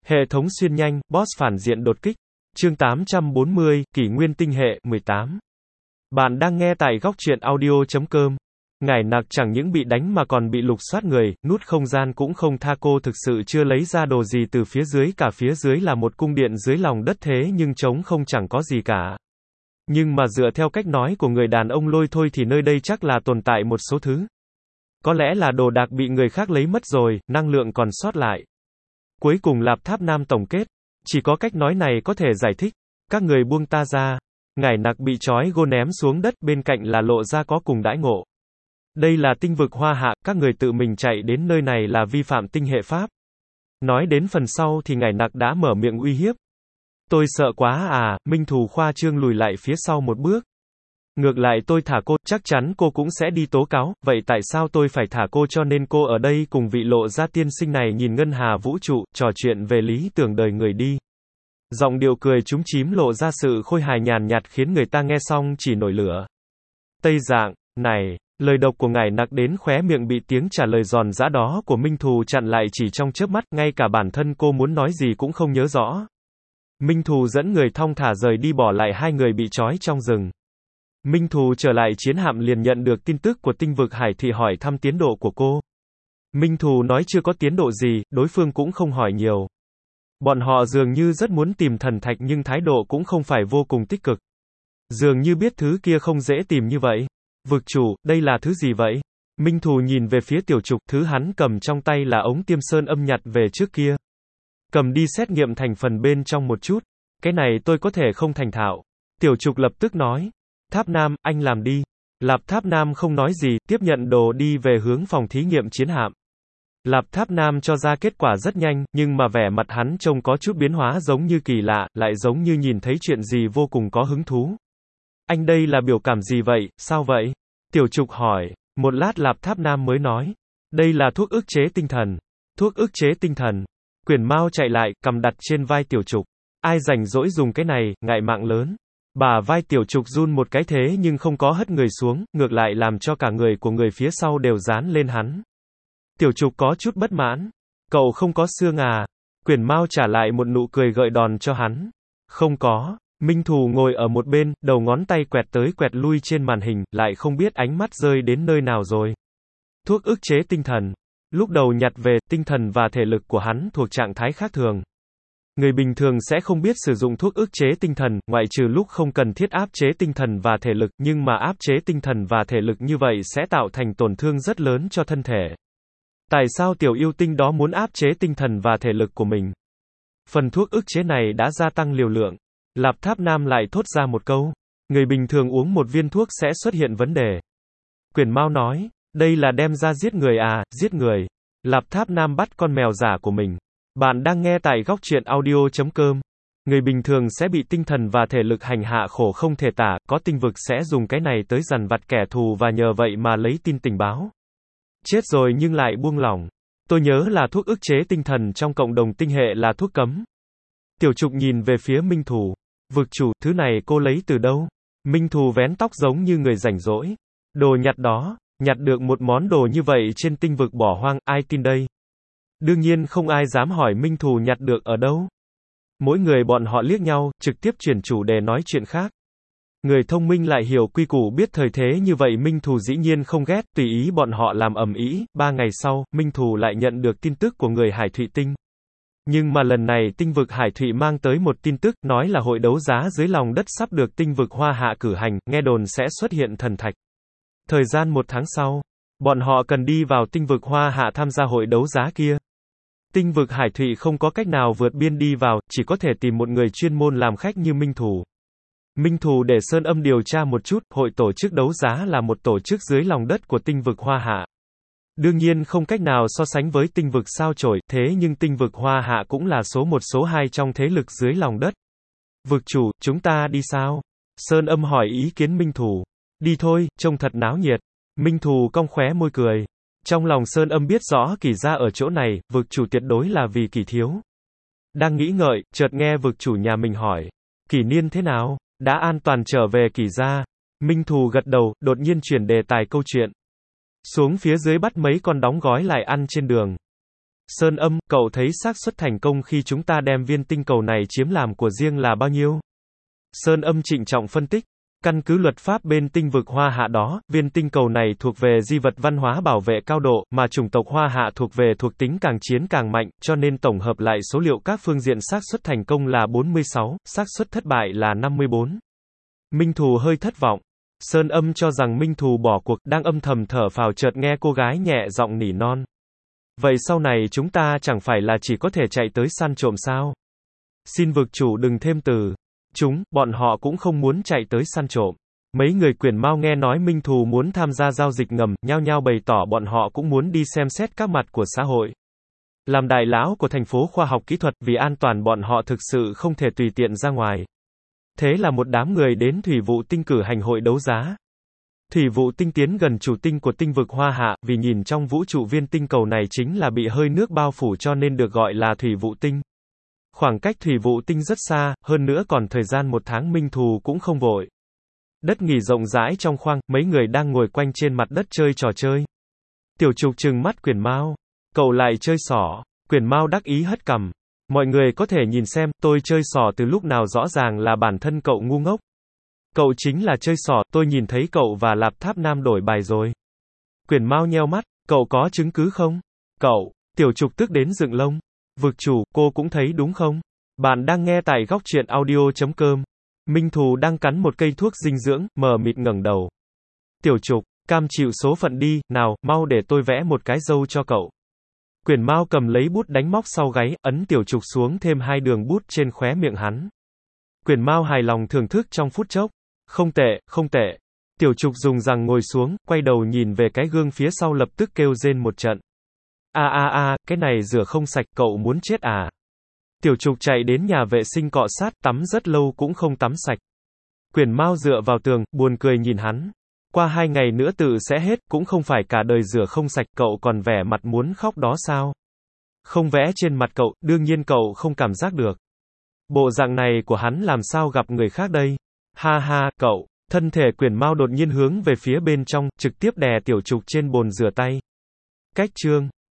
Hệ thống xuyên nhanh, boss phản diện đột kích. Chương 840, Kỷ nguyên tinh hệ, 18. Bạn đang nghe tại góc truyện audio.com. Ngải Nặc chẳng những bị đánh mà còn bị lục soát người, nút không gian cũng không tha, cô thực sự chưa lấy ra đồ gì từ phía dưới cả, phía dưới là một cung điện dưới lòng đất thế nhưng trống không chẳng có gì cả. Nhưng mà dựa theo cách nói của người đàn ông Lôi thôi thì nơi đây chắc là tồn tại một số thứ. Có lẽ là đồ đạc bị người khác lấy mất rồi, năng lượng còn sót lại. Cuối cùng Lạp Tháp Nam tổng kết, chỉ có cách nói này có thể giải thích. Các người buông ta ra. Ngải Nặc bị trói gô ném xuống đất, bên cạnh là Lộ Gia có cùng đãi ngộ. Đây là tinh vực Hoa Hạ, các người tự mình chạy đến nơi này là vi phạm tinh hệ pháp. Nói đến phần sau thì Ngải Nặc đã mở miệng uy hiếp. Tôi sợ quá à, Minh Thù khoa trương lùi lại phía sau một bước. Ngược lại tôi thả cô, chắc chắn cô cũng sẽ đi tố cáo, vậy tại sao tôi phải thả cô, cho nên cô ở đây cùng vị Lộ Gia tiên sinh này nhìn ngân hà vũ trụ, trò chuyện về lý tưởng đời người đi. Giọng điệu cười trúng chím lộ ra sự khôi hài nhàn nhạt khiến người ta nghe xong chỉ nổi lửa. Tây Dạng, này, lời độc của Ngải Nặc đến khóe miệng bị tiếng trả lời giòn giã đó của Minh Thù chặn lại chỉ trong chớp mắt, ngay cả bản thân cô muốn nói gì cũng không nhớ rõ. Minh Thù dẫn người thong thả rời đi, bỏ lại hai người bị trói trong rừng. Minh Thù trở lại chiến hạm liền nhận được tin tức của tinh vực Hải Thị hỏi thăm tiến độ của cô. Minh Thù nói chưa có tiến độ gì, đối phương cũng không hỏi nhiều. Bọn họ dường như rất muốn tìm thần thạch nhưng thái độ cũng không phải vô cùng tích cực. Dường như biết thứ kia không dễ tìm như vậy. Vực chủ, đây là thứ gì vậy? Minh Thù nhìn về phía Tiểu Trục, thứ hắn cầm trong tay là ống tiêm sơn âm nhặt về trước kia. Cầm đi xét nghiệm thành phần bên trong một chút. Cái này tôi có thể không thành thạo. Tiểu Trục lập tức nói. Tháp Nam, anh làm đi. Lạp Tháp Nam không nói gì, tiếp nhận đồ đi về hướng phòng thí nghiệm chiến hạm. Lạp Tháp Nam cho ra kết quả rất nhanh, nhưng mà vẻ mặt hắn trông có chút biến hóa, giống như kỳ lạ, lại giống như nhìn thấy chuyện gì vô cùng có hứng thú. Anh đây là biểu cảm gì vậy, sao vậy? Tiểu Trục hỏi. Một lát Lạp Tháp Nam mới nói. Đây là thuốc ức chế tinh thần. Thuốc ức chế tinh thần. Quyển Mao chạy lại, cầm đặt trên vai Tiểu Trục. Ai rảnh rỗi dùng cái này, ngại mạng lớn. Bả vai Tiểu Trục run một cái thế nhưng không có hất người xuống, ngược lại làm cho cả người của người phía sau đều dán lên hắn. Tiểu Trục có chút bất mãn. Cậu không có xương à? Quyển Mao trả lại một nụ cười gợi đòn cho hắn. Không có. Minh Thù ngồi ở một bên, đầu ngón tay quẹt tới quẹt lui trên màn hình, lại không biết ánh mắt rơi đến nơi nào rồi. Thuốc ức chế tinh thần. Lúc đầu nhặt về, tinh thần và thể lực của hắn thuộc trạng thái khác thường. Người bình thường sẽ không biết sử dụng thuốc ức chế tinh thần, ngoại trừ lúc không cần thiết áp chế tinh thần và thể lực, nhưng mà áp chế tinh thần và thể lực như vậy sẽ tạo thành tổn thương rất lớn cho thân thể. Tại sao tiểu yêu tinh đó muốn áp chế tinh thần và thể lực của mình? Phần thuốc ức chế này đã gia tăng liều lượng. Lạp Tháp Nam lại thốt ra một câu. Người bình thường uống một viên thuốc sẽ xuất hiện vấn đề. Quyển Mao nói, đây là đem ra giết người à, giết người. Lạp Tháp Nam bắt con mèo giả của mình. Bạn đang nghe tại góc truyện audio.com. Người bình thường sẽ bị tinh thần và thể lực hành hạ khổ không thể tả, có tinh vực sẽ dùng cái này tới dằn vặt kẻ thù và nhờ vậy mà lấy tin tình báo. Chết rồi nhưng lại buông lỏng. Tôi nhớ là thuốc ức chế tinh thần trong cộng đồng tinh hệ là thuốc cấm. Tiểu Trục nhìn về phía Minh Thù. Vực chủ, thứ này cô lấy từ đâu? Minh Thù vén tóc giống như người rảnh rỗi. Đồ nhặt đó, nhặt được một món đồ như vậy trên tinh vực bỏ hoang, ai tin đây? Đương nhiên không ai dám hỏi Minh Thù nhặt được ở đâu. Mỗi người bọn họ liếc nhau, trực tiếp chuyển chủ đề nói chuyện khác. Người thông minh lại hiểu quy củ biết thời thế như vậy Minh Thù dĩ nhiên không ghét, tùy ý bọn họ làm ầm ĩ. 3 ngày sau, Minh Thù lại nhận được tin tức của người Hải Thụy Tinh. Nhưng mà lần này tinh vực Hải Thụy mang tới một tin tức, nói là hội đấu giá dưới lòng đất sắp được tinh vực Hoa Hạ cử hành, nghe đồn sẽ xuất hiện thần thạch. Thời gian 1 tháng sau, bọn họ cần đi vào tinh vực Hoa Hạ tham gia hội đấu giá kia. Tinh vực Hải Thụy không có cách nào vượt biên đi vào, chỉ có thể tìm một người chuyên môn làm khách như Minh Thù. Minh Thù để Sơn Âm điều tra một chút, hội tổ chức đấu giá là một tổ chức dưới lòng đất của tinh vực Hoa Hạ. Đương nhiên không cách nào so sánh với tinh vực sao chổi, thế nhưng tinh vực Hoa Hạ cũng là số 1 số 2 trong thế lực dưới lòng đất. Vực chủ, chúng ta đi sao? Sơn Âm hỏi ý kiến Minh Thù. Đi thôi, trông thật náo nhiệt. Minh Thù cong khóe môi cười. Trong lòng Sơn Âm biết rõ Kỷ gia ở chỗ này, vực chủ tuyệt đối là vì Kỷ thiếu. Đang nghĩ ngợi, chợt nghe vực chủ nhà mình hỏi. Kỷ Niên thế nào? Đã an toàn trở về Kỷ gia. Minh Thù gật đầu, đột nhiên chuyển đề tài câu chuyện. Xuống phía dưới bắt mấy con đóng gói lại ăn trên đường. Sơn Âm, cậu thấy xác suất thành công khi chúng ta đem viên tinh cầu này chiếm làm của riêng là bao nhiêu? Sơn Âm trịnh trọng phân tích. Căn cứ luật pháp bên tinh vực Hoa Hạ đó, viên tinh cầu này thuộc về di vật văn hóa bảo vệ cao độ, mà chủng tộc Hoa Hạ thuộc về thuộc tính càng chiến càng mạnh, cho nên tổng hợp lại số liệu các phương diện xác suất thành công là 46, xác suất thất bại là 54. Minh Thù hơi thất vọng. Sơn Âm cho rằng Minh Thù bỏ cuộc, đang âm thầm thở phào chợt nghe cô gái nhẹ giọng nỉ non. Vậy sau này chúng ta chẳng phải là chỉ có thể chạy tới săn trộm sao? Xin vực chủ đừng thêm từ. Bọn họ cũng không muốn chạy tới săn trộm. Mấy người Quyền Mao nghe nói Minh Thù muốn tham gia giao dịch ngầm, nhao nhao bày tỏ bọn họ cũng muốn đi xem xét các mặt của xã hội. Làm đại lão của thành phố khoa học kỹ thuật, vì an toàn bọn họ thực sự không thể tùy tiện ra ngoài. Thế là một đám người đến Thủy Vụ Tinh cử hành hội đấu giá. Thủy Vụ Tinh tiến gần chủ tinh của tinh vực Hoa Hạ, vì nhìn trong vũ trụ viên tinh cầu này chính là bị hơi nước bao phủ cho nên được gọi là Thủy Vụ Tinh. Khoảng cách Thủy Vụ Tinh rất xa, hơn nữa còn thời gian 1 tháng Minh Thù cũng không vội. Đất nghỉ rộng rãi trong khoang, mấy người đang ngồi quanh trên mặt đất chơi trò chơi. Tiểu Trục trừng mắt Quyền Mao. Cậu lại chơi xỏ. Quyền Mao đắc ý hất cằm. Mọi người có thể nhìn xem, tôi chơi xỏ từ lúc nào rõ ràng là bản thân cậu ngu ngốc. Cậu chính là chơi xỏ, tôi nhìn thấy cậu và Lạp Tháp Nam đổi bài rồi. Quyền Mao nheo mắt, cậu có chứng cứ không? Cậu, Tiểu Trục tức đến dựng lông. Vực chủ, cô cũng thấy đúng không? Bạn đang nghe tại góc truyện audio.com. Minh Thù đang cắn một cây thuốc dinh dưỡng, mờ mịt ngẩng đầu. Tiểu Trục, cam chịu số phận đi, nào, mau để tôi vẽ một cái râu cho cậu. Quyền Mao cầm lấy bút đánh móc sau gáy, ấn Tiểu Trục xuống thêm 2 đường bút trên khóe miệng hắn. Quyền Mao hài lòng thưởng thức trong phút chốc. Không tệ, không tệ. Tiểu Trục dùng rằng ngồi xuống, quay đầu nhìn về cái gương phía sau lập tức kêu rên một trận. Cái này rửa không sạch, cậu muốn chết à? Tiểu Trục chạy đến nhà vệ sinh cọ sát, tắm rất lâu cũng không tắm sạch. Quyền Mao dựa vào tường, buồn cười nhìn hắn. Qua 2 ngày nữa tự sẽ hết, cũng không phải cả đời rửa không sạch, cậu còn vẻ mặt muốn khóc đó sao? Không vẽ trên mặt cậu, đương nhiên cậu không cảm giác được. Bộ dạng này của hắn làm sao gặp người khác đây? Ha ha, cậu. Thân thể Quyền Mao đột nhiên hướng về phía bên trong, trực tiếp đè Tiểu Trục trên bồn rửa tay. Cách chương